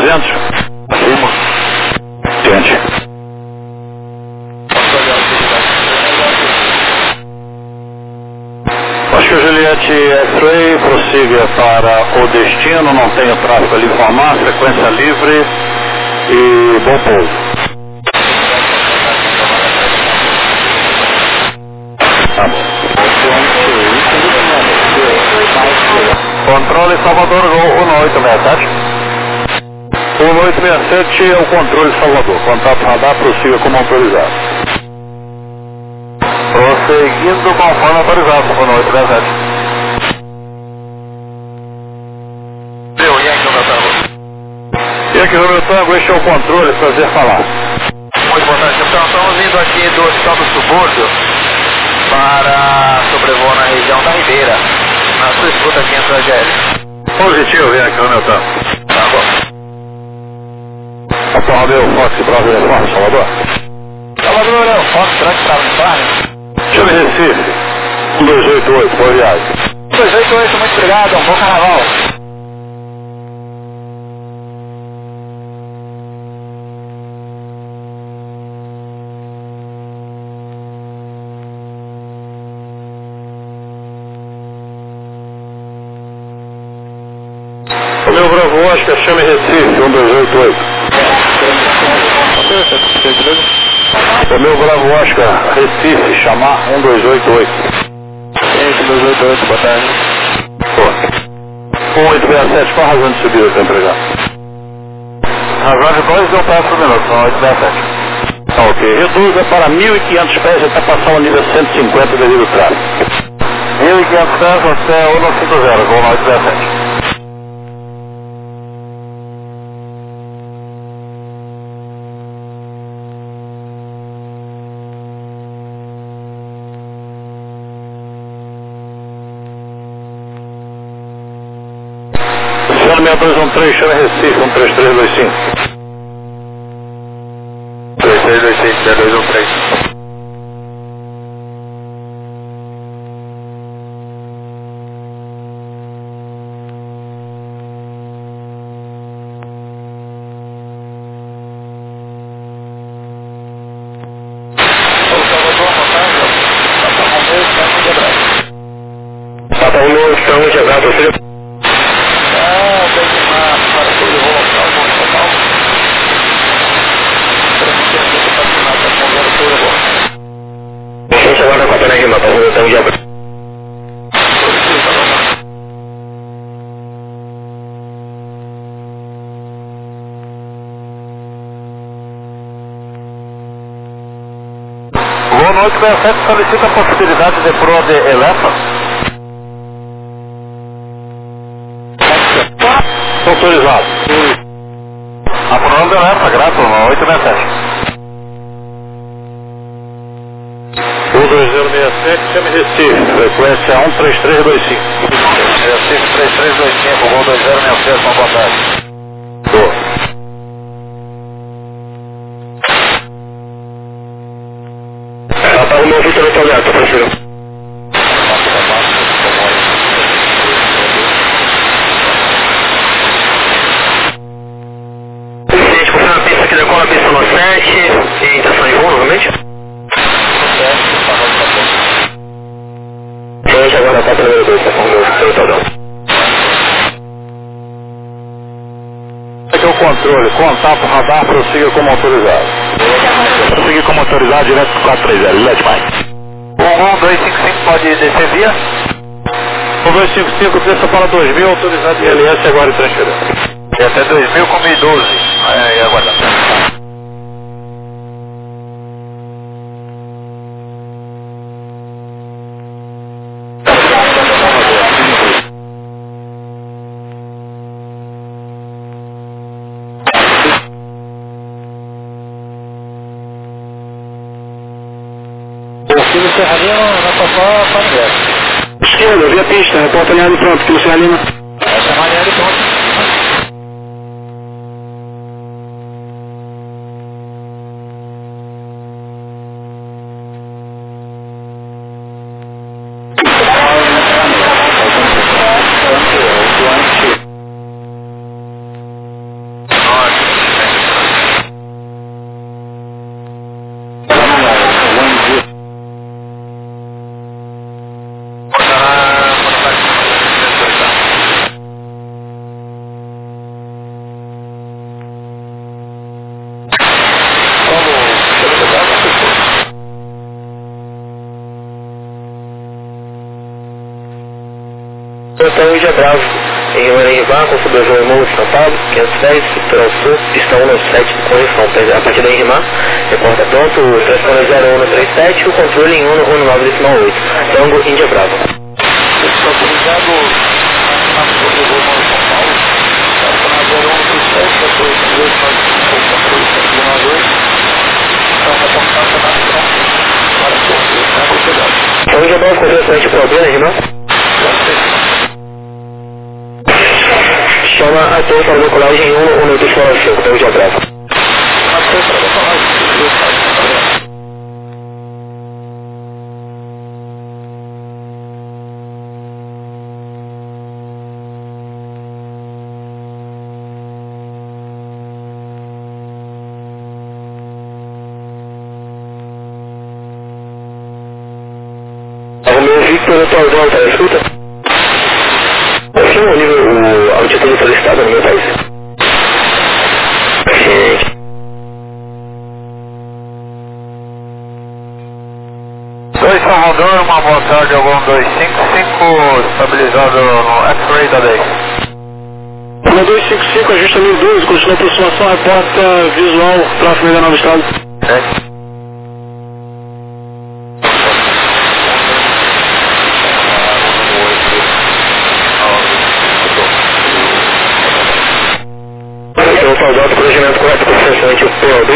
300. Afirma. Gente. Acho que o Juliette X-Ray prossiga para o destino, não tem o tráfego a lhe informar, frequência livre e bom pouso. Tá bom. Controle Salvador, Gol 1867. 1867 é o controle Salvador. Contato radar, prossiga como autorizado. Prosseguindo conforme autorizado, 1867. Deu, e aqui o meu tango? E aqui no meu tango, este é o controle, prazer falar. Muito boa tarde, capitão. Estamos vindo aqui do Hospital do Subúrbio para sobrevoar na região da Ribeira, na sua escuta aqui entre a GL. Positivo, vem aqui no meu tango. Tá bom. Capitão Romeu, Fox, Bravo, Uniforme, Salvador. Salvador, é o Fox, será que está no Uniforme? Chame Recife, 1288, boa viagem. 288, muito obrigado, um bom carnaval. O meu Bravo Oscar, chame Recife, 1288. O meu Bravo Oscar, Recife, chamar 1288. 1288, boa tarde. Pô. 1867, qual a razão de subir o seu empregado? Razão de 2 deu passo minutos, são 867. Tá ok. Reduza para 1.500 pés até passar o nível 150 devido ao tráfego. 1.500 pés até o 950, com 867. Chame 6213, chame Recife, 13325. 3325, 6213. Papa Romeu, estamos quebrados, você? Você agora com a pena rima, para o botão de abrir. Boa noite, B7 solicita a possibilidade de proa de Elefa. Autorizado. A proa de Elefa, grato, 867. 2067, chame Recife, frequência 13325. Recife 3325, voo 2067, uma boa tarde. Boa. Papa Romeu, Vitor Vitoriato, professor. Gente, confirma a pista que decola a pista no 7, e intenção de voo novamente? Hoje agora está pelo 2, tá com o meu territorial. Aqui é o controle, contato radar, prossiga como autorizado. Prosseguir como autorizado direto para 430, let mais. 255 pode descer via? 255, desça para 2000, autorizado de LS agora e transferência. E até 2000 com 1012. Aí, aguardar. Kilo Serra Lima, vai passar para o esquerda, via pista, repórter alinhado pronto, Kilo Serra Lima. Essa é a alinhado pronto. Índia Bravo, em Uranivá, com sobrevoo em Morro de São Paulo, 510, litoral sul, pista 197, correção, a partir da Irmã, reporta pronto, o transponder 0137, o controle em 119,8, Tango Índia Bravo. Autorizado na sobrevoo Morro de São Paulo, transponder 0137, depois 292, então reportado na ação para controle, na velocidade. Então, Índia Bravo, correção, problema, Irmã? Chama a torre para decolagem em 112,5, então já bravo. Romeu Victor, eu tô ao tá, escuta? Sim, o nível, a altitude solicitada no meu país. Oi, Salvador, uma boa tarde, Algon 255, estabilizado no X-Ray da lei. 255, ajustamento 12, continua a aproximação, reporta visual, tráfego ainda novo estado. Então, Salvador, planejamento correto para o POB.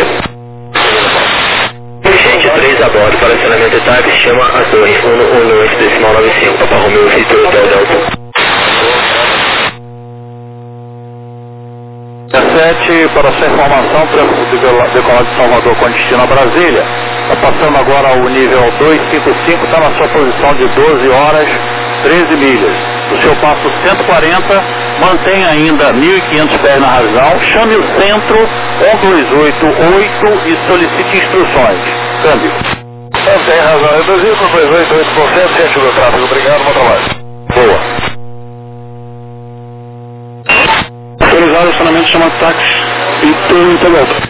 Gente 3 a bordo para acionamento de táxi, chama a torre 118,95, Papa Romeu Victor, Hotel Delta. 17, para sua informação, tráfego decolado de Salvador com destino a Brasília. Está passando agora o nível 255, está na sua posição de 12 horas, 13 milhas. O seu passo 140, mantém ainda 1.500 pés na razão, chame o centro 1288 e solicite instruções. Câmbio. Tem razão, reduziu para 288%, centro do tráfego, obrigado, bom trabalho. Boa. Autorizado o acionamento chama táxi e turno volta.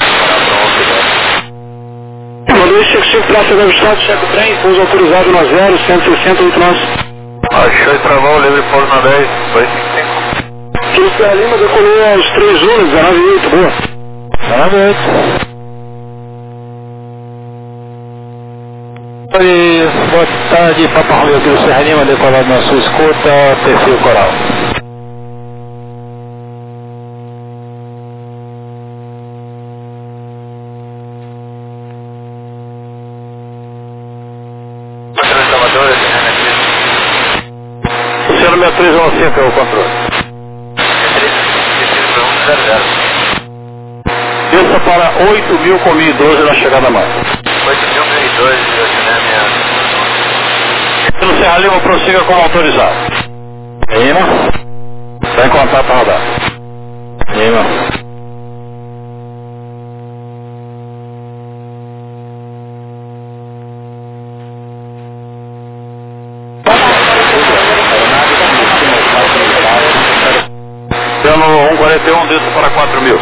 255, tráfego ajustado, checa o trem, pouso autorizado no 0, 160, 8 nós. Achou e travou, livre por na 10, 255. Quilo Serra Lima decolou aos 3 Unos, 19,8, boa. 19,8. Oi, boa tarde, Papa Romeu Quilo Serra Lima, decolado na sua escuta, perfil coral. O número 315 é o controle. Desça para 8.000 com 1.012 na chegada a mais. 8.002, Pelo Serra Lima, prossiga como autorizado. Lima. Está em contato para rodar. Lima. Pelo 141, desça para 4.000.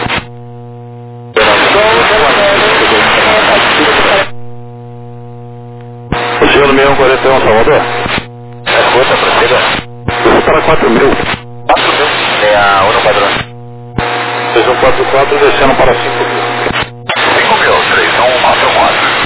O senhor número 141, Salvador? Outra prossiga. Desça para 4.000. 4.000. É a Uno padrão. 3144, descendo para 5.000. 5.000, 3144.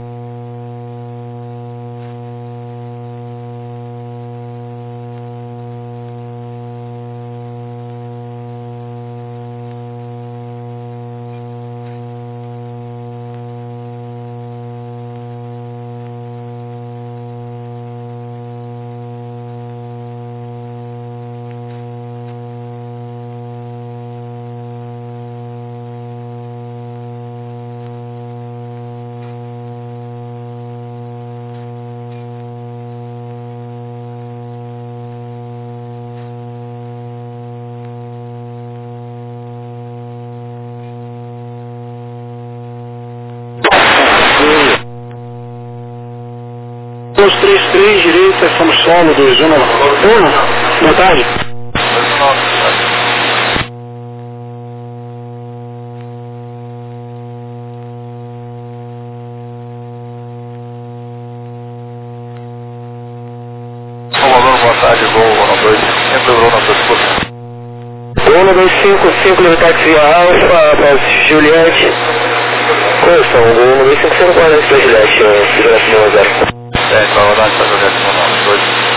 Os 33, direita, somos solo, 2, 1, boa tarde. Salvador, boa tarde, voo 2. 155, Leve Táxi Alfa, para Juliette. Correção, o número 540 para Juliette, segurança 10. Para rodar para Juliette, 2.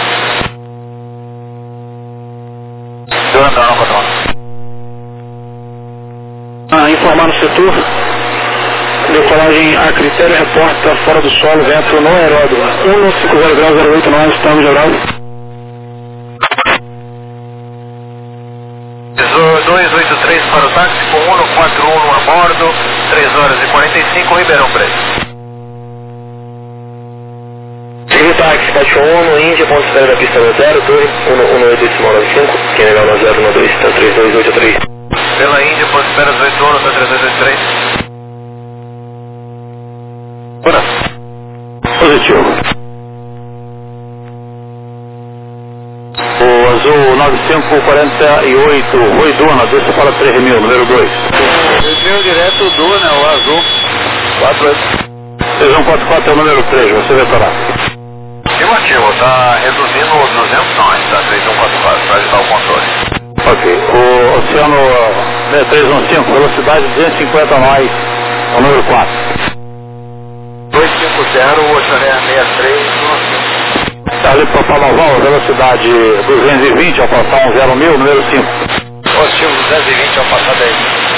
Informar no setor, decolagem a critério, reporta fora do solo, vento no aeródromo, 150 graus, 089, estamos geral. 283 para o táxi, com 141 a bordo, 3 horas e 45, Ribeirão Preto. Rio Táxi, Caixa 1, Índia, ponto de espera da pista 0, torre, 11895, que é legal na 012, está 3283. Pela Índia, ponto de espera 18 horas, 3283. Bora. Positivo. O azul 9548, Rui Duna, desça para 3.000, número 2. 3.000 direto Duna, o azul. 3144 é o número 3, você vetorá. Afirmativo, está reduzindo os 200 nós, tá? 3144, para ajudar o controle. Ok. O Oceano 6315, velocidade 250 nós, é o número 4. 250, o Oceané 6315. Ali para Palaval, velocidade 220 ao passar 10.000, número 5. Positivo 220 ao passar 10.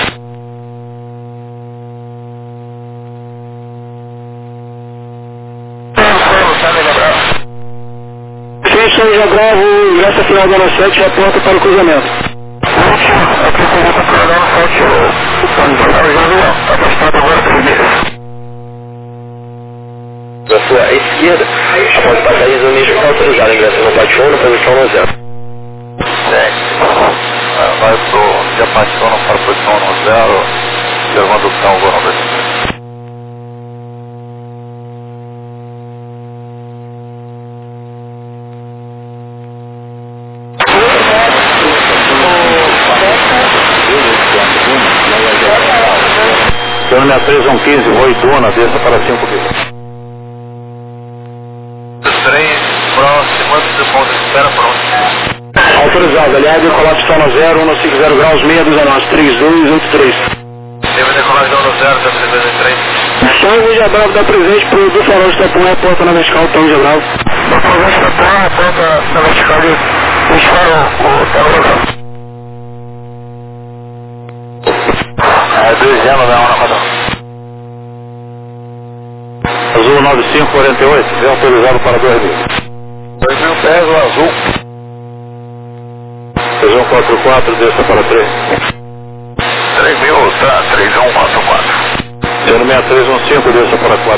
Sim, São João Bravo, ingresso final da 7, reporta para o cruzamento. Aqui com o para dar 7, da sua esquerda, após passar isso, o mesmo autorizado, ingresso no Pationa, posição no 0. Vai pro dia Pationa para a posição no 0, levando o cão, vou no 2. Oceano 6315, Rui Duna, desça para 5.000. 3, próximo, antes do ponto de espera, pronto. Autorizado, aliás, decolagem está no 0, 150 graus, 619, 3283. Teve decolagem no 0, 3283. Só o Índia Bravo dá presente para o do farol de Itapuã, reporta na vertical, Tom Índia Bravo. Do farol de Itapuã, reporta na vertical, dispara o terror. É 2 anos, né? Uma padrão. Azul 9548, vem autorizado para 2.000. 2.000 pés, o azul. 3144, desça para 3. 3.000, tá? 3144. Oceano 6315, desça para 4.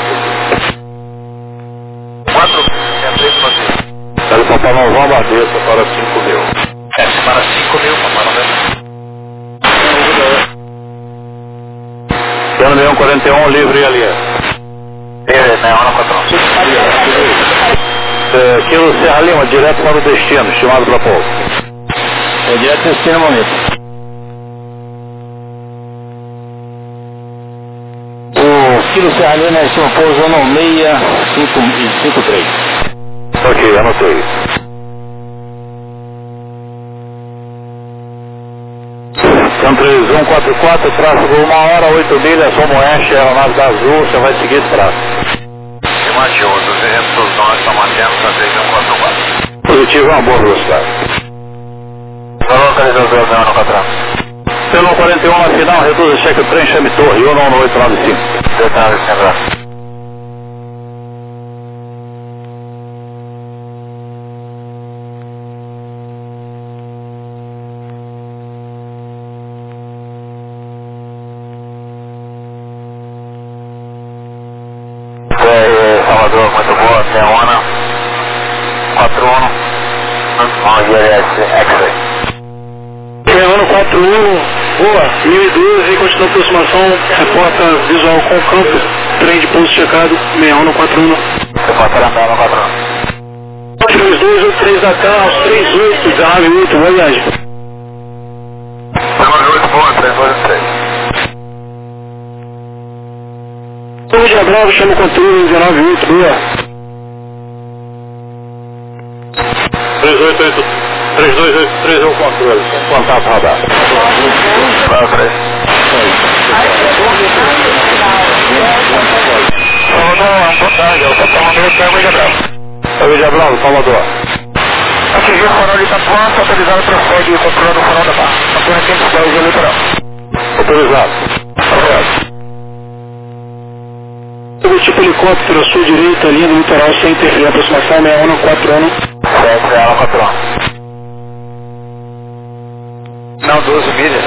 4, 6315. Ali para Palaval, desça para 5.000. Para 5.000, papai, não é? Oceano 6141, livre e aliança. Quilo Serra Lima, direto para o destino, estimado para pouco. É direto para o destino, momento. O Quilo Serra Lima é seu pouso no 653. Ok, anotei. São 3144, tráfego 1 hora, 8 milhas, rumo oeste, aeronave da Azul, você vai seguir esse tráfego. Afirmativo, 200 nós, está mantendo, está 3144. Positivo, é uma boa velocidade. Não localizador, não, no patrão. Pelo 41 na final, reduz o cheque o trem, chame torre, 19895. Detalhe, sem abraço. Salvador, muito boa, Teona 41, ILS X-Ray. Teona 41, boa, 1012, continua a aproximação, reporta visual com campo, trem de pouso checado, 6141. Repórter andando 41. 3283 da TAM, aos 38, 19 minutos, boa viagem. 38, boa, 383. Índia Bravo, chama o controle, 19 minutos, boa. 3883, 3283 é o controle, contato radar. Claro, 3. Salvador, boa tarde, eu estou falando do Termo de Abrão. Termo de Abrão, Salvador. Atingiu o farol de Itapuã, está autorizado para prosseguir controlando o farol da barra. Itapuã 510 de litoral. Autorizado. Obrigado. Sobre tipo helicóptero, sua direita, linha do litoral, sem interferir, aproximação 6141. Certo, ela 4. Não, 12 milhas.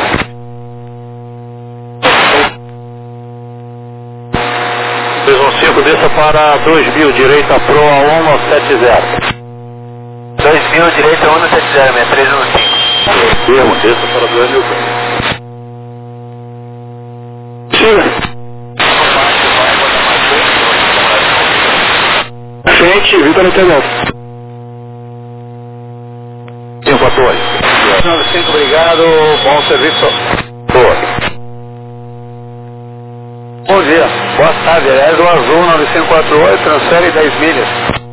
Desça para 2000, direita proa 170. 2000, direita 170, 6315. Erro, desça para 2000. Siga. Frente, Vitor no Telão. 514. 95, obrigado, bom serviço. Boa. Bom dia, boa tarde, é do Azul 9548, transfere 10 milhas.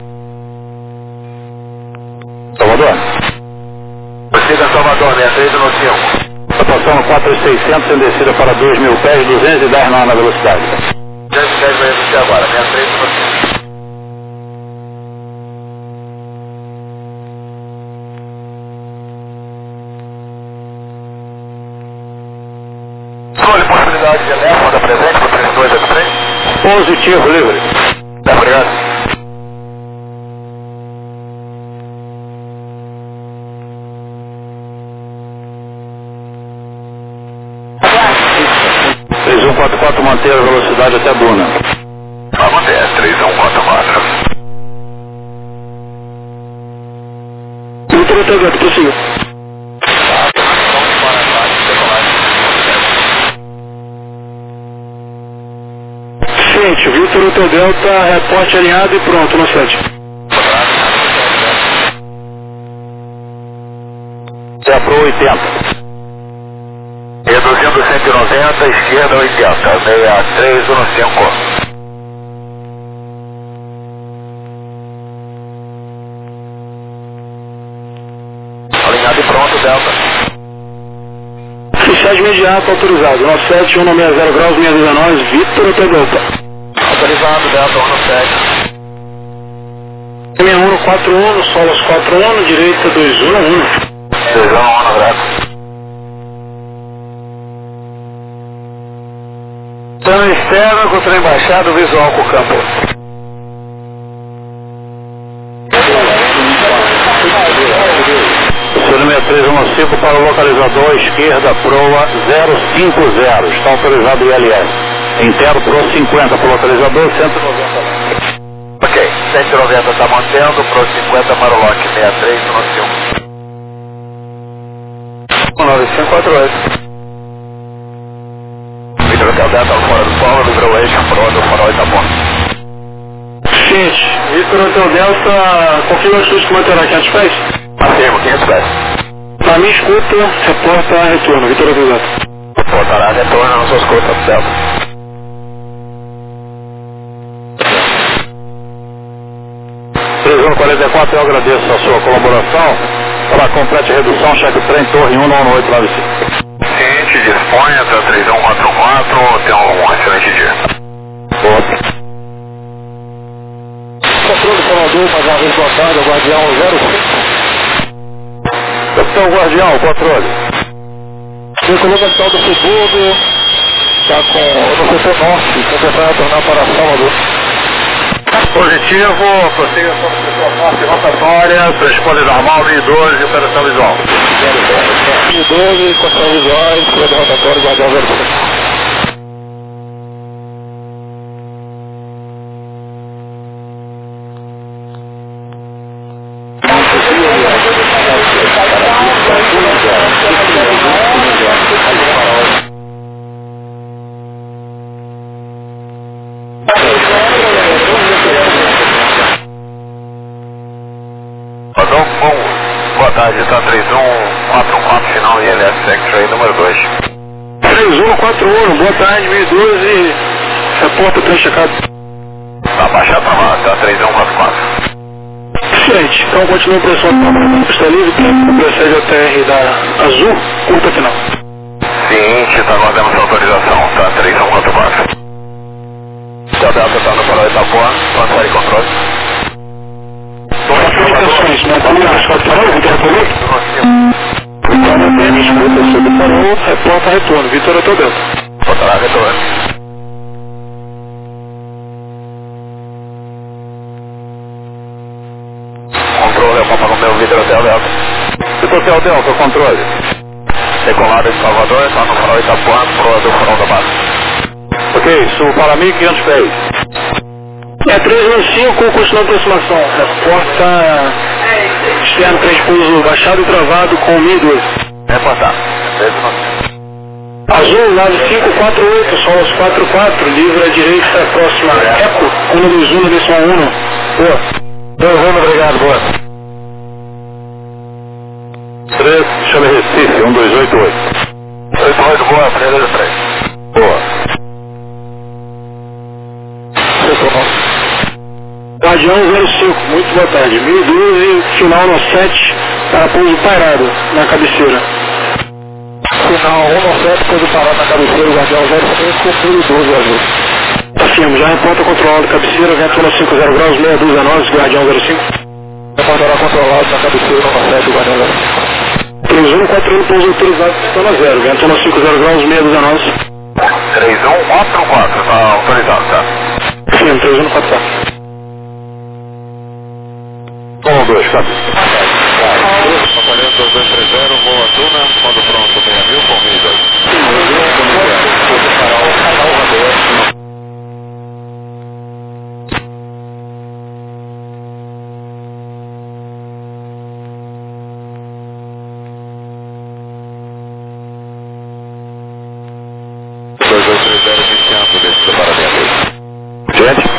Salvador. Prossiga Salvador, 6315. Está passando 4600 em descida para 2000 pés, 210 na velocidade. 210 vai existir agora, 6315. Escolhe possibilidade de elétrica da presente para 3283. Positivo, livre. Obrigado. Aguarde. 3144, manter a velocidade até Duna. Vai manter, 3144. Vitor no Telão, prossiga. Vitor Hotel Delta, reporte alinhado e pronto, no 7. É pro 80. Reduzindo 190, esquerda 80, 6315. Alinhado e pronto, Delta. Fechagem imediata autorizado, 97, 160 graus, 619, Vitor Hotel Delta. Autorizado, Delta 17. 6141, solos 41, direita 211. 211, graças. Plano externo contra a embaixada, visual com o campo. Número 6315 para o localizador esquerda proa 050. Está autorizado o ILS. Interno pro 50 para o localizador, 190. Ok, 190 está mantendo, pro 50 para o lock 6315. 9548. Vitor Hotel Delta fora do solo, Vitor Eixo, proa do farol Itapuã. Gente, Vitor Hotel Delta, confirma as suas que manterá aqui antes pés? Afirmo, 500 pés. Na minha escuta, reporta retorno, Vitor Hotel Delta. Reportará retorno na sua escuta, Delta. Previsão 44, eu agradeço a sua colaboração. Para completa redução, cheque trem, torre 19895. Ciente, disponha, até 3144, tenha um excelente dia. Boa. Controle Salvador, mais uma vez boa tarde, Guardião 05. Capitão Guardião, controle. Colocação do subúrbio, está no setor norte, tentando retornar para Salvador. Positivo, prossiga sobre o setor norte, rotatória, transponder normal, 1012, operação visual. 1012, construção visual, escolha de rotatório, Guardião 05. Boa tarde, está 3144, final ILS X-Ray número 2. 3141, boa tarde, 1012, reporta trem checado. Tá baixado para lá, tá 3144. Diferente. Então continua a pressão da pista livre, procede a TR da Azul, curta final. Seguinte, tá mandando autorização, tá? 3144. Céu Delta tá no farol Itapuã, transfere controle. Comunicações, mantendo as quatro farol, Vitor comigo? Então, mantendo escuta sobre o farol, reporta retorno, Vitor Hotel Delta. Botará retorno. Controle, Papa Romeu, Vitor Hotel Delta. Vitor Hotel Delta, controle. Decolada de Salvador, está no farol Itapuã, proa do farol da base. Ok, sul para 1.500 pés. É 315, continua a aproximação. Reporta externo, trem de pouso baixado e travado com 1012. Reportar. Azul, 9548, solos 44, livre à direita, próxima Eco, 121, decimal 1. Boa. 2-1, obrigado, boa. 3, chama Recife, 1288. 88, boa, 323. Boa. Guardião 05, muito boa tarde. 1012, final no 7, para pouso parado na cabeceira. Final 197, pouso parado na cabeceira, Guardião 05, 1012, Azul. Afirmo, já reporta controlado cabeceira, vento 150 graus, 612 a nós, Guardião 05. Reportará controlado na cabeceira, 197, Guardião 05. 3141, pouso autorizado, pistão 0, vento 150 graus, 612 a nós. 3144, tá autorizado, tá? Afirmo, 3144. 2, tá. Aparelho 2230, voa Duna, quando pronto, 6.000 com 1.002. Iniciando desse separamento. Gente?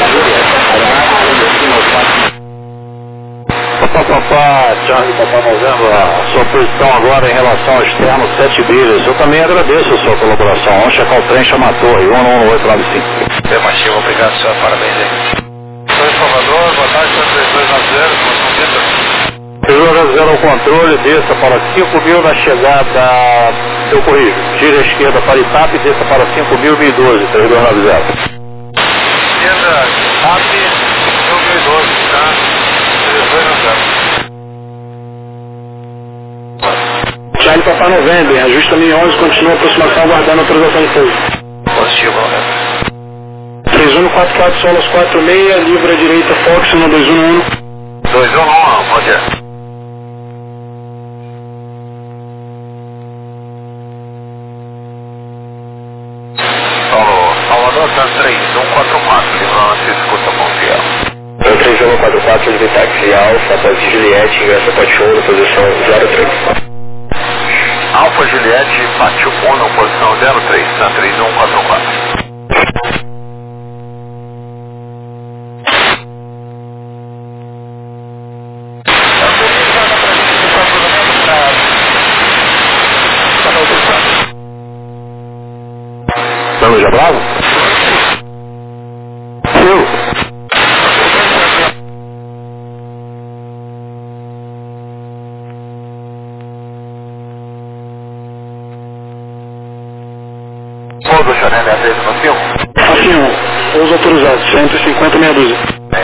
Papá, Charlie, Papá Novembro, a sua posição agora em relação ao externo 7 bilhas. Eu também agradeço a sua colaboração. Vamos checar o trem, chama a torre, 11895. Afirmativo, obrigado, senhor, parabéns aí. Sou em Salvador, boa tarde, 3290, 3290 ao controle, desça para 5.000 na chegada, eu corrijo, gira à esquerda para Itap e desça para 5.000, 1012, 3290. Esquerda, Itap, 1012, tá? Charlie Papá November, ajusta 1011, continua a aproximação, aguardando a autorização de pouso. Positivo, 3144, solos 46, livre à direita, Fox, 1211. 211, pode ir. Salvador, tá 3144, livrando-se, escuta confiar. 3144, livre táxi Alfa, após Juliette, ingressa Pátio 1, posição 03. Alfa Juliette, Pátio 1, posição 03, tá 3144. Estamos já bravo? Sim. Pouso, Chanel, é a 13 no filme? Afirmo, pouso autorizado, 150, meia dúzia.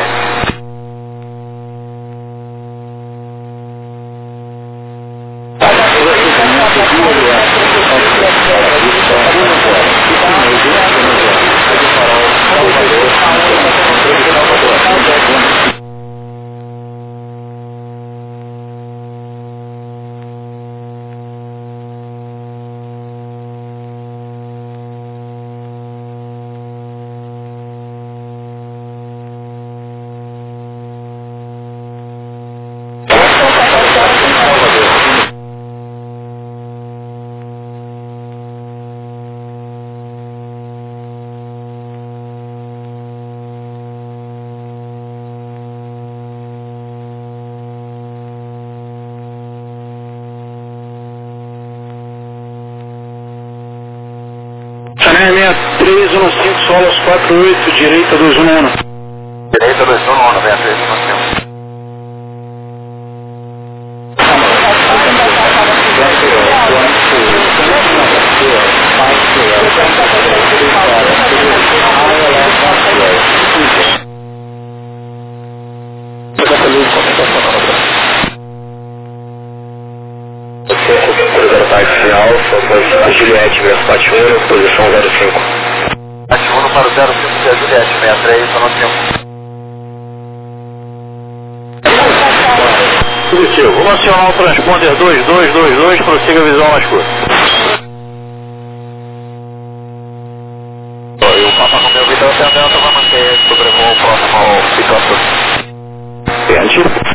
Chanel 6315, solos 48, direita 211. Direita 211, vem a 13 no filme. Juliette, verso Pátio 1, posição 05. Pátio 1 para o 05 de Juliette, 63, só no tempo. Positivo. Vamos acionar o transponder 2222, prossiga a visão na escuta. E o Papa Romeu Vitor Delta vai manter sobrevoo próximo ao pick-up. Tente.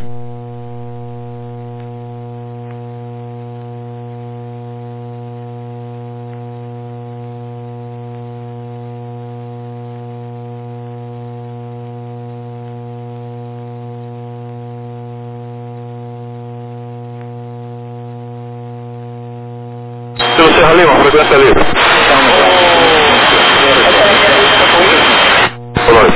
Pelo Serra Lima, frequência livre. Olá.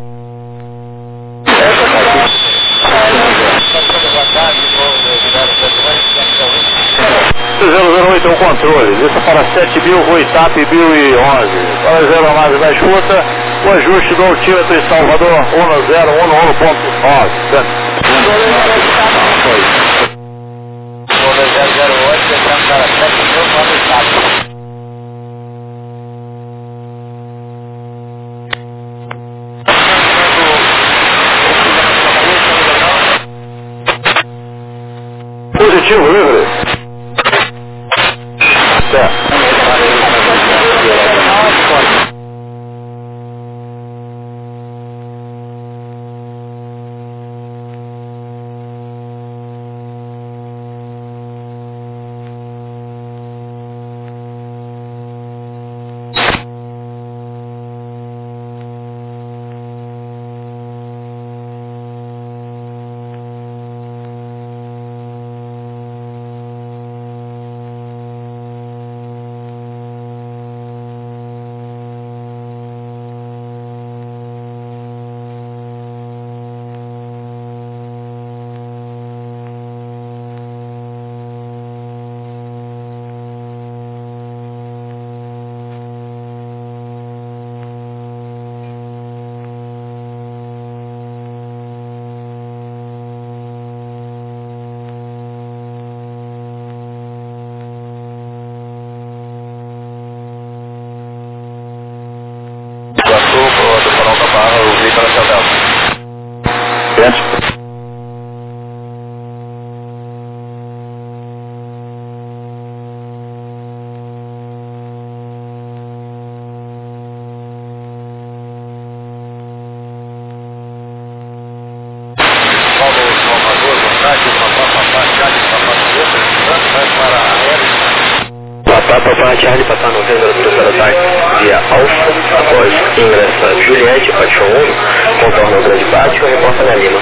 008 é o controle, desça para 7.000, Rua Itap, 1011. Para 0 nave da escuta, o ajuste do altímetro em Salvador, 1011.9. 008, descendo para 7.000, Rua Itap. Positivo, livre. Certo. Papa Charlie, Papa Novembro, terceiro ataque via Alfa, após ingressa Juliette, Pátio 1, contorna o Grande Pátio e reporta na Lima.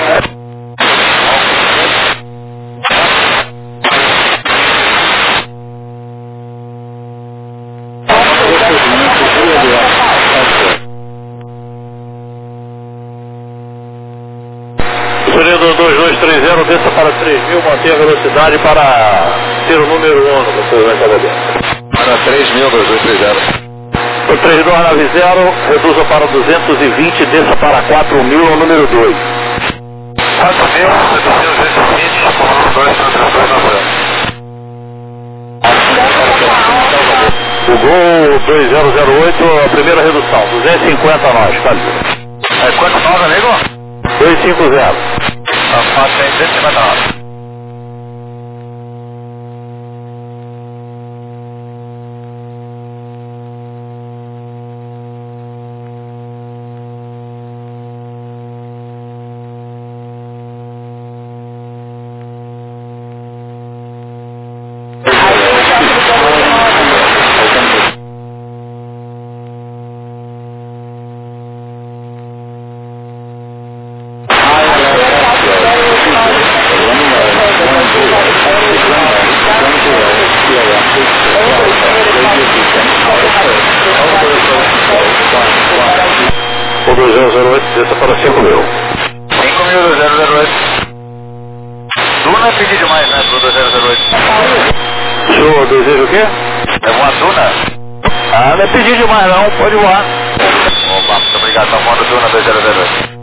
Cilindro 2230, desça para 3.000, mantenha a velocidade para ser o número 1 no procedimento aberto. Para 3.000, 2230. O 3290, reduza para 220, desça para 4.000 no número 2. 4.000, 220, o Gol 2008, a primeira redução, 250 nós, tá? É quanto nós, amigo? 250. A faixa é 250. O 2008 desça para 5.000. 5.000, 008. Duna é pedir demais, né, pro 2008. O senhor deseja o quê? É uma Duna? Ah, não é pedir demais não, pode voar. Opa, muito obrigado, tá voando Duna 2008.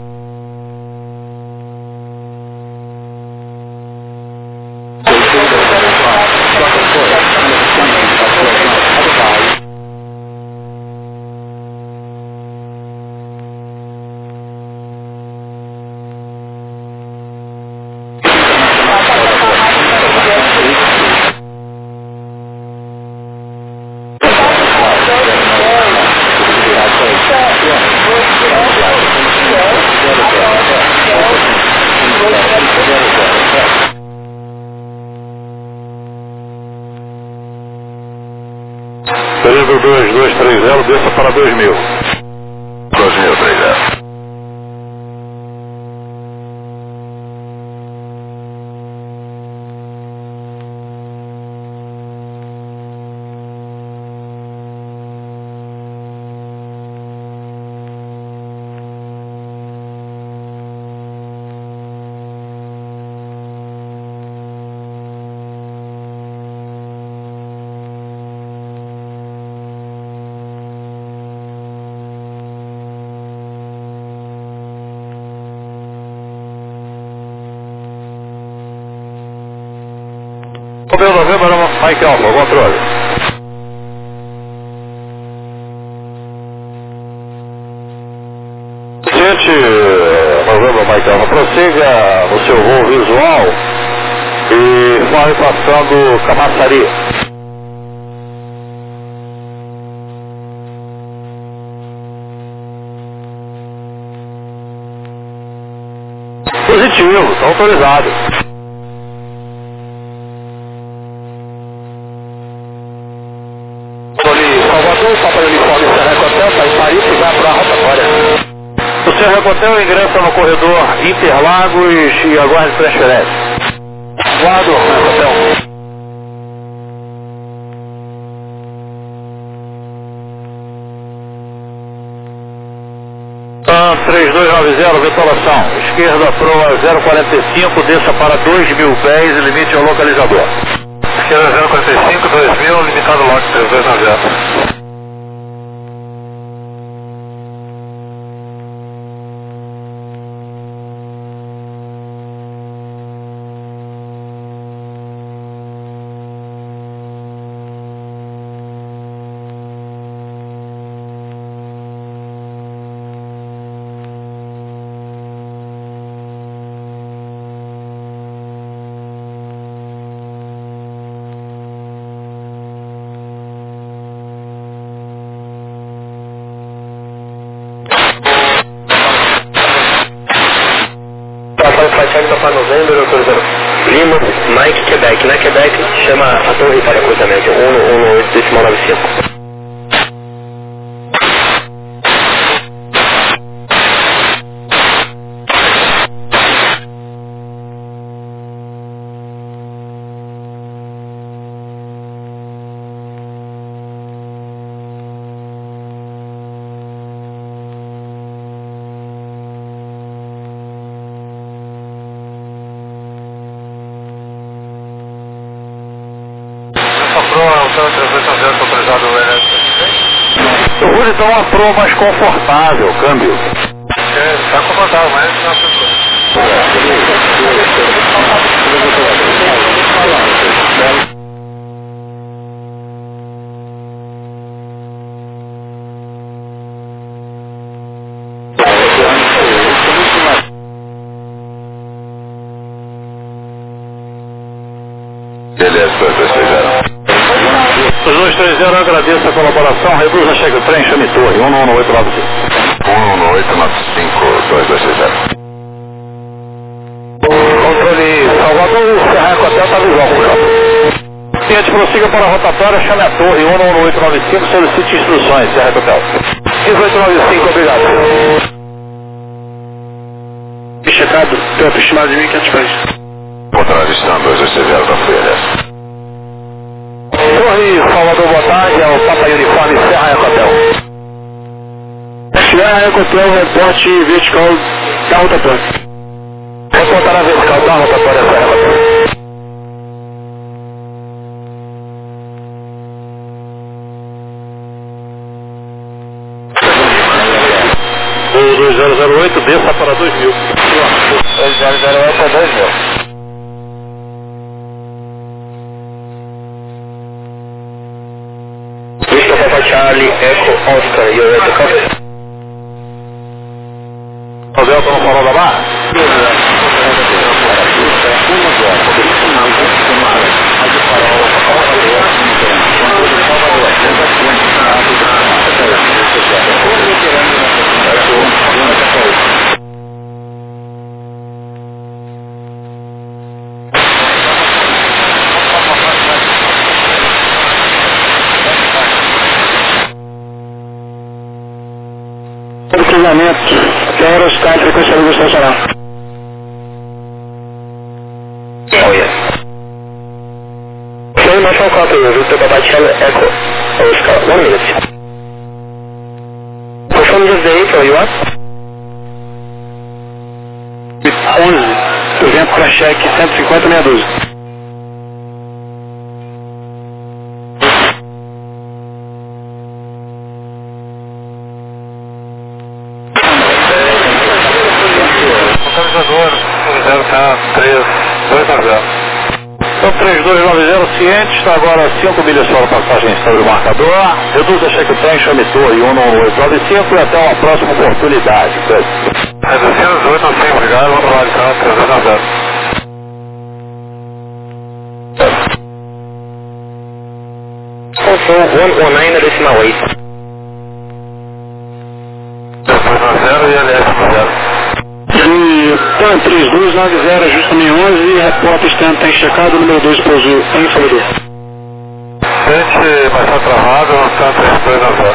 2230, desça para 2000. 2030. Romeo Novembro, Mike Alfa, controle. Gente, Novembro, Mike Alfa, prossiga no seu voo visual e vai passando Camaçari. Positivo, está autorizado. Salvador, Papa Uniforme Serra Hotel, está em Paris e vai para a rotatória. O Serra Hotel ingressa no corredor Interlagos e aguarde transferência. Guardo, Hotel. 3290, vetolação. Esquerda proa 045, desça para 2000 pés e limite ao localizador. Esquerda 045, 2000, limitado lote 3290. Para novembro, autorizando Lima, Mike, Quebec. Na Quebec, chama a torre para cruzamento 118.95. Eu vou lhe dar uma proa mais confortável, câmbio. Está confortável, mas não se Beleza, 230. Os 230, agradeço a colaboração. Reduz a chega o trem, chame torre. 11895. 11895, 2230. Controle Salvador, Serra Hotel está visual, por favor. Cliente, prossiga para a rotatória, chame a torre 11895, solicite instruções, Serra Hotel. 1895, obrigado. Checado, tempo estimado de 1.500 pés. Contradição 230 da Folha. Torre Salvador, boa tarde, é o Papa Uniforme Serra Hotel. Serra Hotel, reporte vertical da rotatória. Reportar a vertical da rotatória Serra Hotel. O 2008, desça para 2000. 2008 para 2000. Charlie, Echo, Oscar, e o Echo Café. Roberto no Farol da Barra? cruzamento, quero Oscar, frequência luz estacionar. Oh, yes. Flying National Copy, route Papa Charlie Echo, Oscar, 1 minute. Confirm this date, where you are? 11, eu venho para cheque 150-612. Localizador 0K3290. Então 3290 ciente, está agora 5 milhas fora passagem sobre o marcador. Reduz a cheque trem, chame torre 11895 e até uma próxima oportunidade. Reduzindo 8 a 100, obrigado, vamos lá de cá, 3290. Also 119.8. 290 e LS 0. E PAN 3290, ajusta 11, repórter estando tem checado, número 2 pousou em Salvador. Frente, vai estar travado, PAN 3290.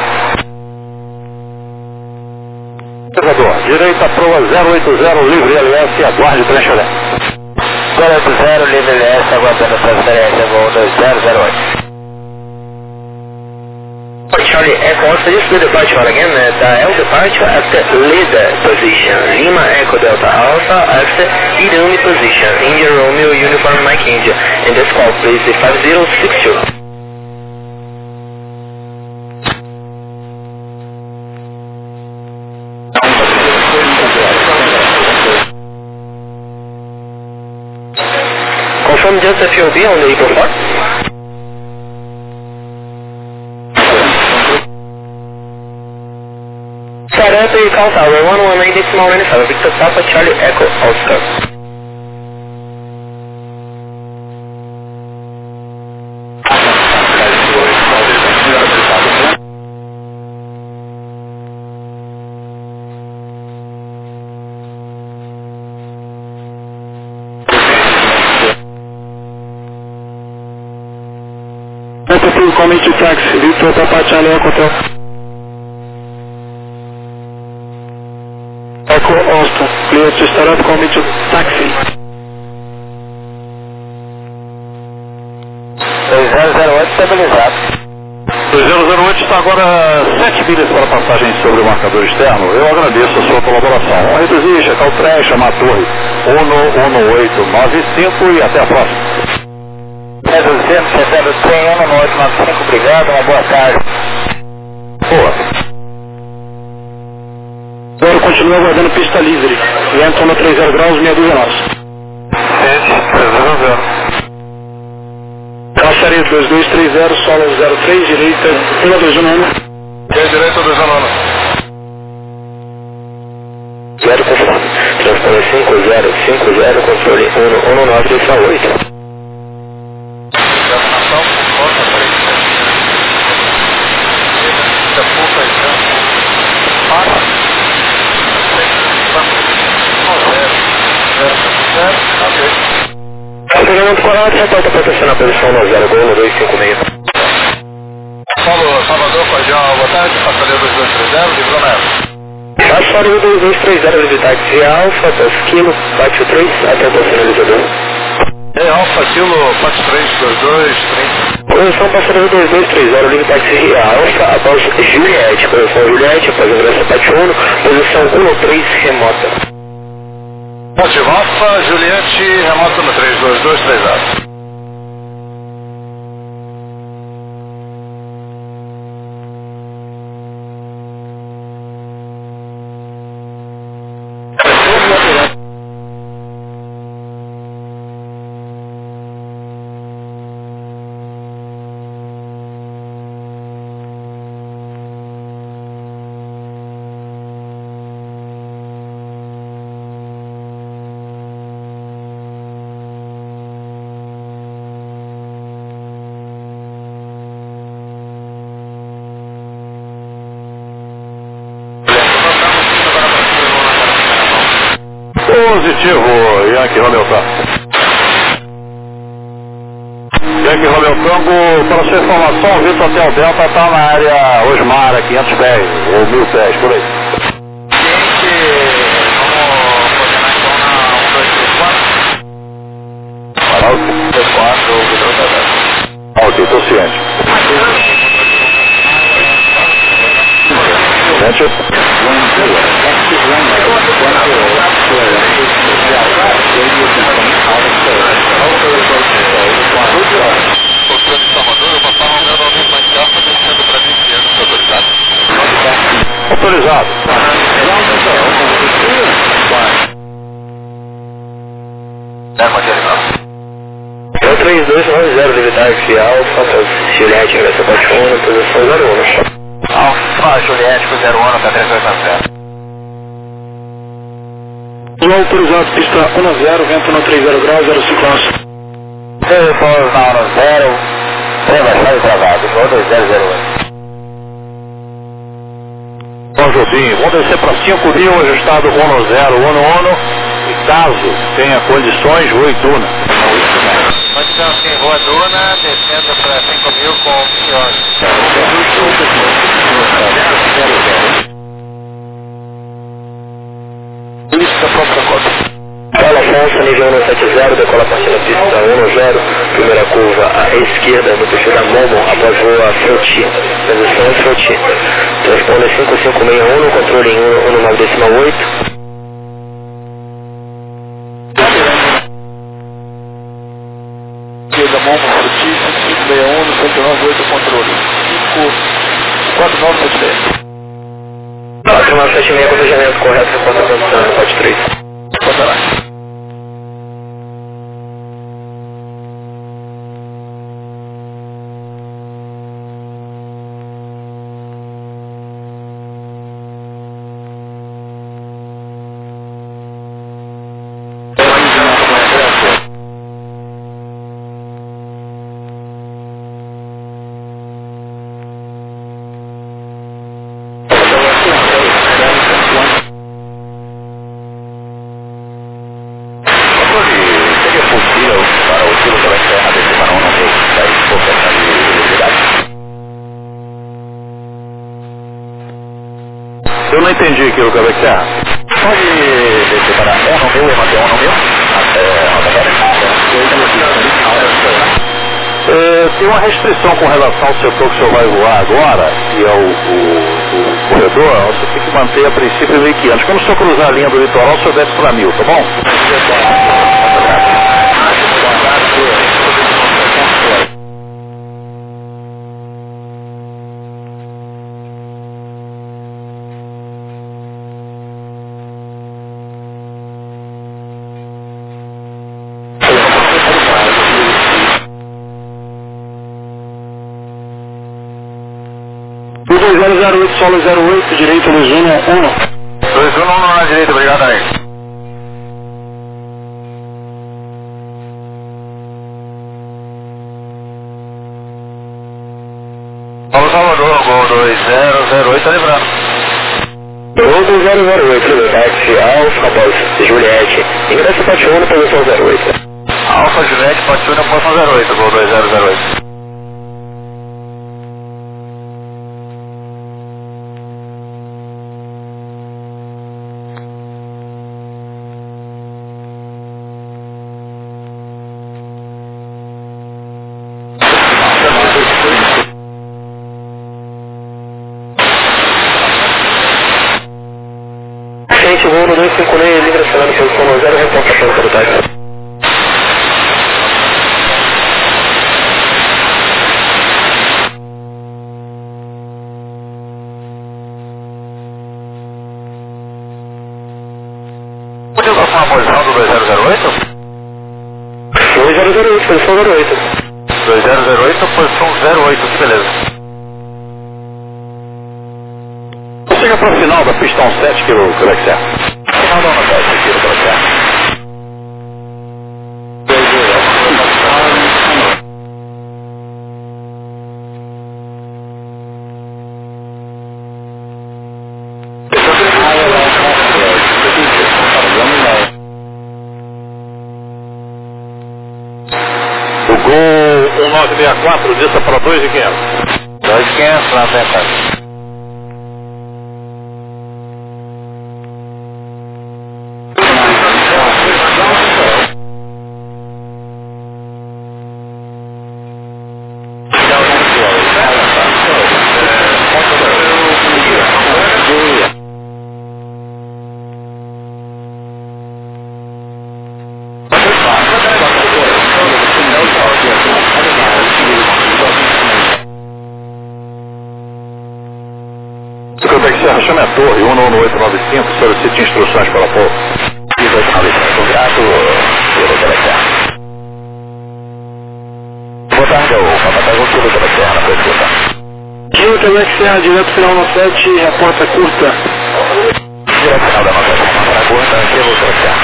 Salvador, direita proa 080, livre LS, aguarde transferência. 080, livre LS, aguardando transferência, voo 2008. Charlie Echo, also just do departure again, dial departure after leader position, Lima Echo Delta Alpha after Irumi position, India Romeo Uniform Mike India, and this call please 5062. Confirm just a few B on the Eagle 4. Saranta e Cal Tower, 118 small 97, Victor Papa Charlie Echo Oscar. Tentative Community Taxi, Victor Papa Charlie Echo Hotel. Echo Austin, clear to start up Community Taxi. 2008 estabilizado. 2008 está agora 7 milhas para passagem sobre o marcador externo. Eu agradeço a sua colaboração. Vamos reduzir, checar o trem, chamar a torre 11895 e até a próxima. Reduzindo, chegando o trem 11895, obrigado, uma boa tarde. Boa. Agora continua aguardando pista livre. Vento no 30 graus, meia dúzia nós. 390. Calçaria 2230, solo 03, direita 1219. Direita 219. 0 conforme. Transpone 5050, controle 11968. Fernando Corado, reporta proteção na posição 90, gol 256. Paulo, Salvador, Cordial, boa tarde, passaria 2230, livrou na época. Passaria 2230, livre táxi Alfa, 10 kg, bate o 3, até o sinalizador. Alfa, Kilo, 432230. Posição passaria 2230, livre táxi Alfa, após Juliette, posição Juliette, após ingresso bate 1, posição 13, remota. Ponte Alfa, Juliette, remoto no 32230. Positivo, Yankee Romeo Tango. Yankee Romeo Tango, para sua informação, Vitor Hotel Delta está na área Osmara, 500 pés, ou 1000 pés, por aí. Ok, estou ciente. Ciente? Autorizado. É o 3290, Libertad Alfa, Juliette, ingressa Paixona, posição 01. Alfa Juliette com 01 para 380. Autorizado, pista 10, vento no 30 graus, 05 nós. Telefone na hora 0, rebaixado e travado, 2008. Bom, Jobim, vamos descer para 5.000, ajustado 10, e caso tenha condições, Rua Duna. Condição assim, Rua Duna, descendo para 5.000 com piores. Lista própria cota. Fala Afonso, nível 170, decola a partir da pista 10, primeira curva à esquerda no perfil da Momo, após voo a Froti, posição Froti. Transponder 5561, controle em 19,8. Esquerda, Momo, Froti, 5561, no 198, controle. 4976. 4976, acompanhamento correto, reporta a condição, pode 3. Contará. Eu não entendi aquilo, como é que é? Pode descer para 1 no meu e manter 1 no meu, até tem uma restrição com relação ao setor que o senhor vai voar agora, que é o corredor, você tem que manter a princípio 1.500. Quando o senhor cruzar a linha do litoral, o senhor desce para 1.000, tá bom? O 2008, solo 08, direito, Luiz 1. 21 na direita, obrigado aí. Paulo Salvador, gol 2008, tá lembrando. Gol 2008, Libertad Alfa, após Juliette, ingressa Paixona, posição 08. Alfa Juliette, Paixona, posição 08, gol 2008. Gente, voo no 256, livre acelera posição 0, reporta para o Libertad. Pode usar uma posição do 2008? 2008, posição 08. 2008, posição 08, que beleza. Chega para o final da pista 17, que o que é? Final da 17, aqui do processo. O gol 1964, dista para 2.500. 2.500 na meta. chama a torre, 11895, solicite instruções para pouco. 1895, grato, Kilo Telexer. Boa tarde, o Papatagon Kilo Telexer, na pergunta. Kilo Telexer, direto final no 7, reporta curta. Direto final da nossa chamada na curta, Kilo Telexer.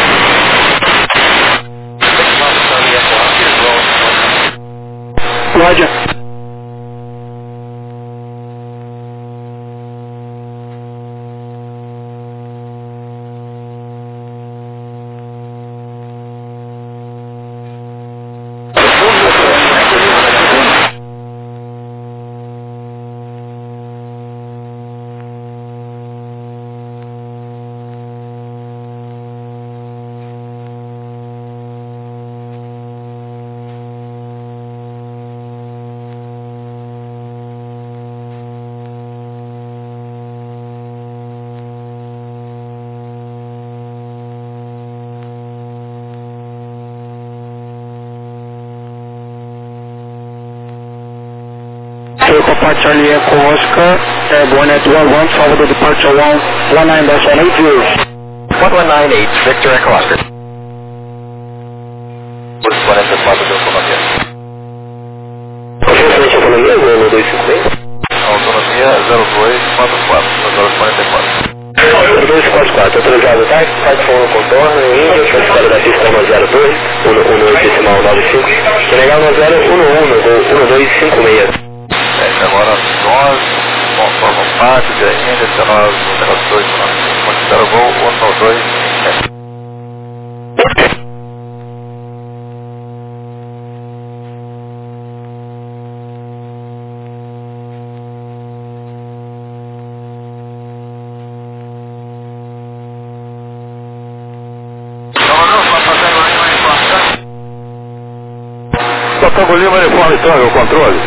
Roger. Papa Charlie Echo Oscar, airborne at 11, Salvador departure 119-180. 1198, Victor Echo Oscar. 44 de autonomia. Oficialmente autonomia, 0256. Autonomia 0244, 244, autorizado táxi, platforma no contorno, Índia, transportado da pista 102, 1195, Senegal 1011, 1256. agora 11, formam parte da Índia, 19, 02, 95, considera o voo 192. Togo Lima, uniforme Tango, o controle.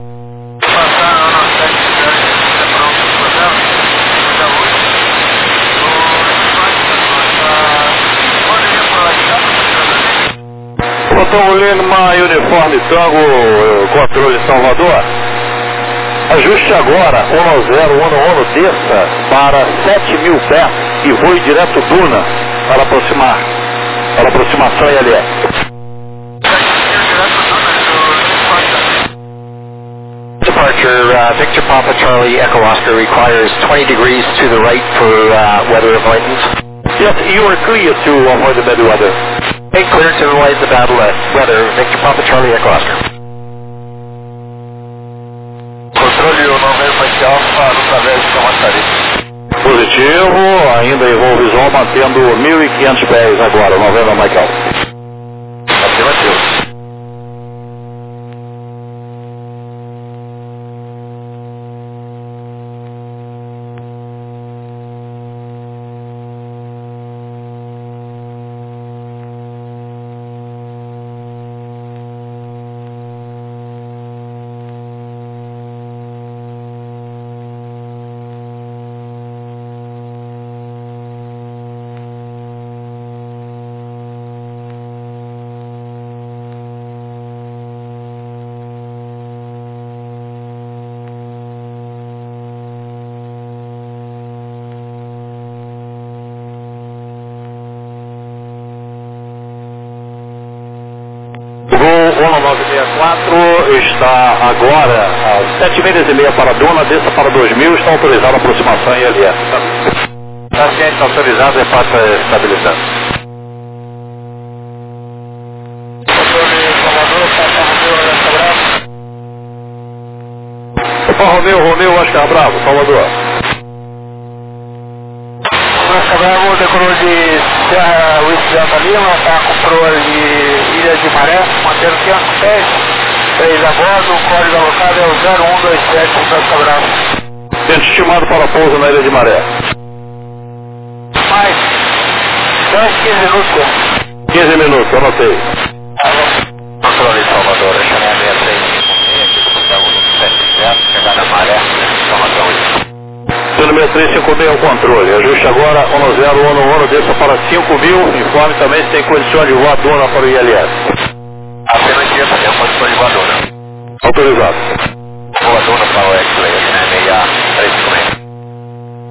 Togo Lima, uniforme Tango, controle Salvador. Ajuste agora, 1011, desça para 7.000 pés e voe direto Duna para aproximação ILS. Departure, Victor Papa Charlie Echo Oscar requires 20 degrees to the right for weather avoidance. Yes, you are clear to avoid the bad weather. Make clear to avoid the bad weather, Victor Papa Charlie Echo Oscar. Controle 90 Mike Alpha no través de Camaçari. Positivo, ainda em voo visual, mantendo 1.500 pés agora, 90 Mike Alpha. Afirmativo. Gol 1964 está agora às 7 milhas e meia para Duna, desça para 2000, está autorizada a aproximação em ILS. Paciente autorizado e passa estabilizando. Romeu, Oscar Bravo, Salvador. Oscar Bravo, decolou de Serra Whisky Delta Lima, está com proa de Ilha de Maré, mantendo 500 pés, 3 a bordo, o código alocado é o 0127 Oscar Bravo. Tempo estimado para pouso na Ilha de Maré. Mais 10, 15 minutos. 15 minutos, anotei. Controle Salvador, chamei a 635, chegar na Maré, informação aí. Número 356 o controle. Ajuste agora 1011, desça para 5.000. Informe também se tem condições de voadora para o ILS. Apenas dia tem condições de voadora. Autorizado. Voadora para o X-Ray, né? 6356.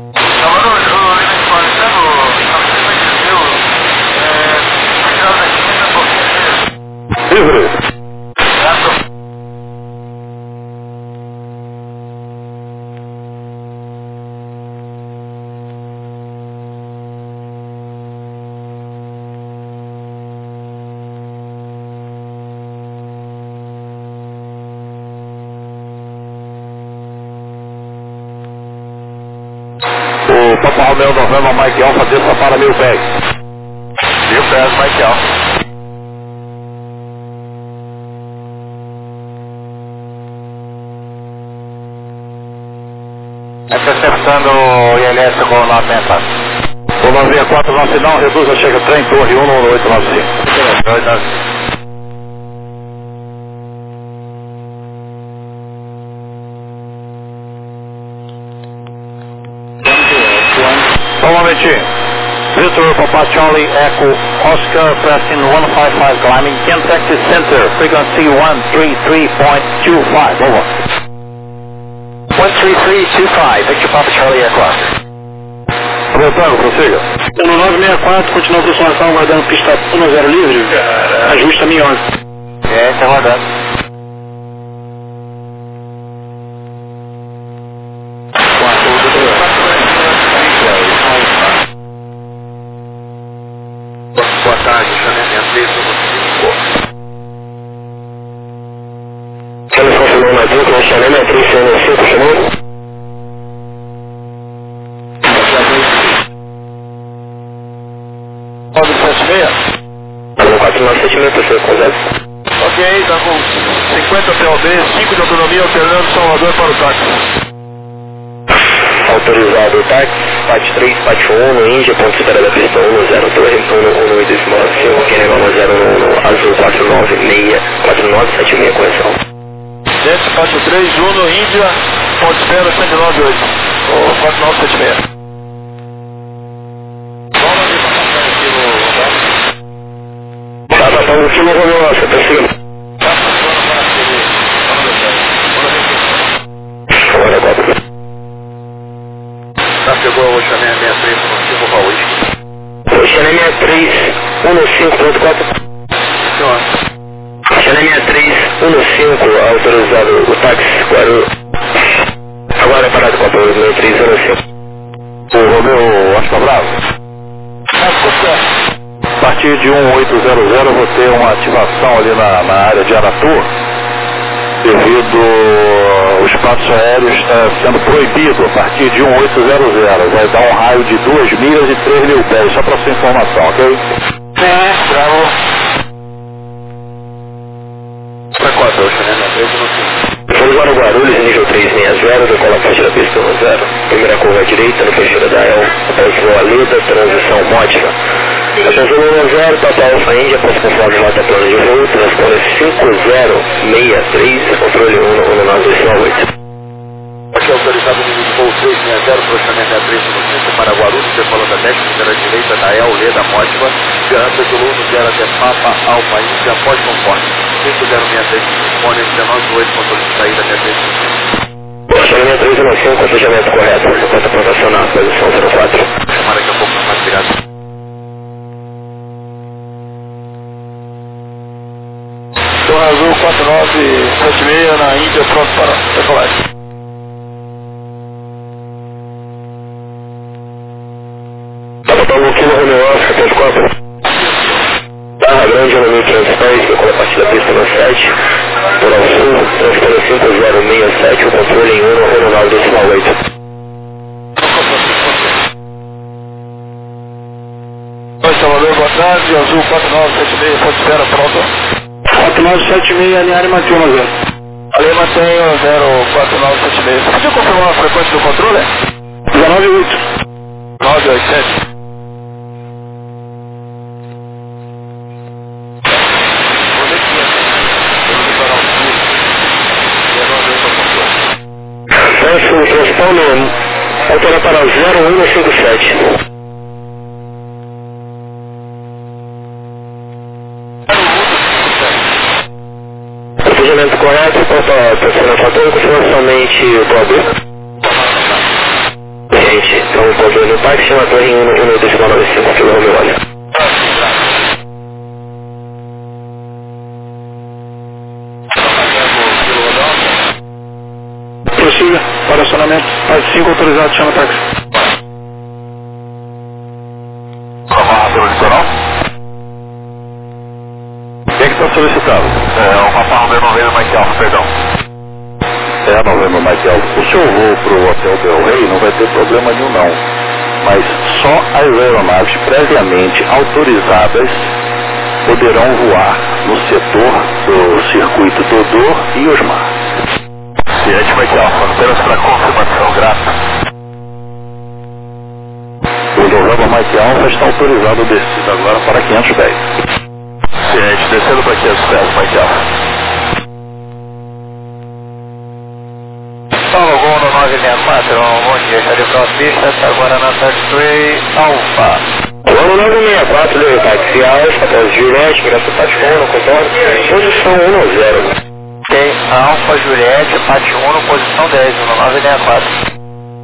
o Papa Romeo November Mike Alpha desça para 1000 pés. 1000 pés, Mike Alpha. Interceptando o ILS com 90. O 964 não se não, reduz a chega trem, torre 11895. Só um momentinho. Victor Papa Charlie Echo Oscar pressing 155 climbing Kentucky Center, frequency 133.25, over. 13325, Victor Papa Charlie Echo Oscar. Voltando, prossiga. 1964, continua a aproximação, guardando pista 10 livre, ajusta 1011. Tá guardando. Boa tarde, Chanel 6315. Telefone normativa, com a Chanel 6315, chamou? Pode 76? 4976, professor, conversa. Ok, tá com 50 PLD, 5 de autonomia, alternando Salvador para o táxi. Autorizado o táxi, PAT 3, PAT 1, Índia, ponto de espera da pista 10, torre 11895, QNH 101, azul 4976, correção. Desce, PAT 3, Uno, Índia, ponto de espera 198, ou 4976. Tá passando aqui no Romeu Oscar, tá seguindo. Agora, 4. Já pegou o Chanel 63, no Paulista. O Chanel 6315.4. Chanel 6315, autorizado o táxi, agora é parado com a 6315. O Romeu Oscar Bravo. A partir de 1800 eu vou ter uma ativação ali na área de Aratu, devido aos espaços aéreos sendo proibido a partir de 1800. Vai dar um raio de 2 milhas e 3.000 pés, só para sua informação, ok? Bravo. Para qual é o Chanel 315? Vamos para o Guarulhos, nível 360, decola a parte da pista 10. Primeira curva à direita, no fecheiro da El, após voa Leda, transição módica. Atenção 10, Papa Alfa Índia, após conforme rota plano de voo, transpone 5063, controle 19298. Aqui autorizado o nível de voo 360, para o Chanel 6315 para Guarulhos, decolando a 10, primeira direita da El, Leda, módica, garanta de Luno, zero até Papa Alfa Índia, após conforme. 5063, dispone 198, controle de saída 6315. Chanel 315, planejamento correto, conta provacionar, posição 04. Chamar daqui a pouco, mais obrigado. Torre Azul 4976 na Índia, pronto para decolagem. Papa Kilo Romeo Oscar, 34. Barra Grande, no 1500, decola a partir da pista 7, por ao sul, transpone 5067, o controle em 19298. Oi, Salvador, boa tarde, Azul 4976, ponto de espera, pronto. 4976, linha área mantém 10. Ali mantenho 04976. Você podia confirmar a frequência do controle? 198. 987. Peço o transponder, altera para 0157. Procedimento correto, quanto a pressiona fator, continua somente o pobre. Gente, então o pobre no parque chama a torre em 1.95 km/h. Prossiga, para acionamento, fase 5 autorizado, chama táxi. Vamos rápido adicional? Quem que está solicitando? É o Papa Romeo November Mike Alpha, perdão. É, November Mike Alpha. O seu voo para o Hotel Del Rey não vai ter problema nenhum, não. mas só as aeronaves previamente autorizadas poderão voar no setor do circuito Dodô e Osmar. Ciente, Mike Alpha, apenas para confirmação, graças. O programa Mike Alpha está autorizado a descer agora para 500 pés. Ciente, descendo para 500 pés, Mike Alpha. Paulo Gol no 964, bom dia, já deu para a pista, está agora na Taxiway Alfa. Ano 964, deu taxial, papel Juliette, Graça Patifona, contorno, posição 1-0. Ok, Alfa Juliette, Pati 1, posição 10, no 964.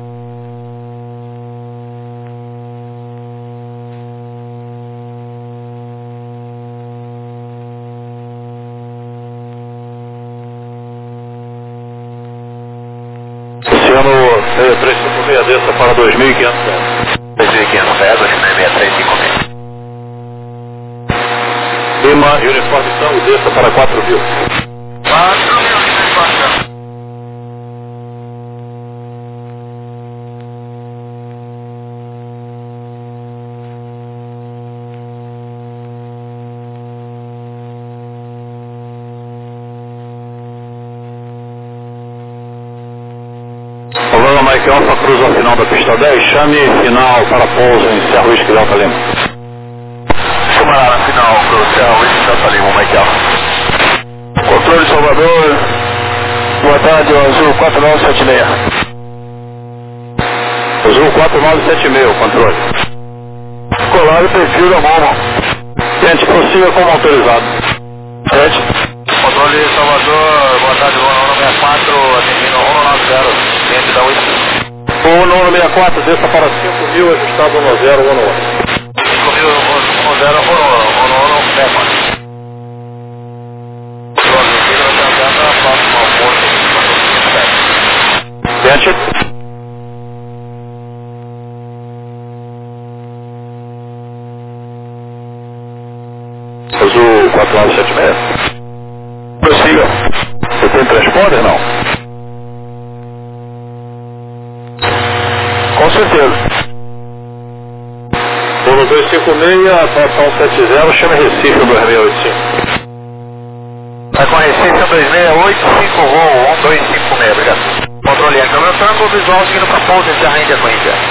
Oceano 6356, desça para 2.500 pés. 2.500 pés, 6356. Lima, uniforme Tango, desça para 4.000. 4.000, Programa Mike Alpha, cruza a final da pista 10, chame final para pouso em Serra Luís Quilhota Lima. Chamará na final para o Serra Luís Quilhota Lima, Mike Alpha. Controle Salvador, boa tarde, Azul 4976. Azul 4976, controle. Colar e perfil da Momo. Gente, prossiga como autorizado. Gente. Controle Salvador, boa tarde, Luana 164, atingindo 190, cliente da UIC. O 164, desça para 5.000, ajustado 1011. 5.010, 194. Gente. Azul 4976. Prossiga. Você tem transponder, não? Com certeza. Polo 256, atuação 70, chama Recife 2685. Vai com Recife 2685, voo 1256, obrigado. Controle, câmera tango, visual seguindo para pouso em Serra Índia com Índia.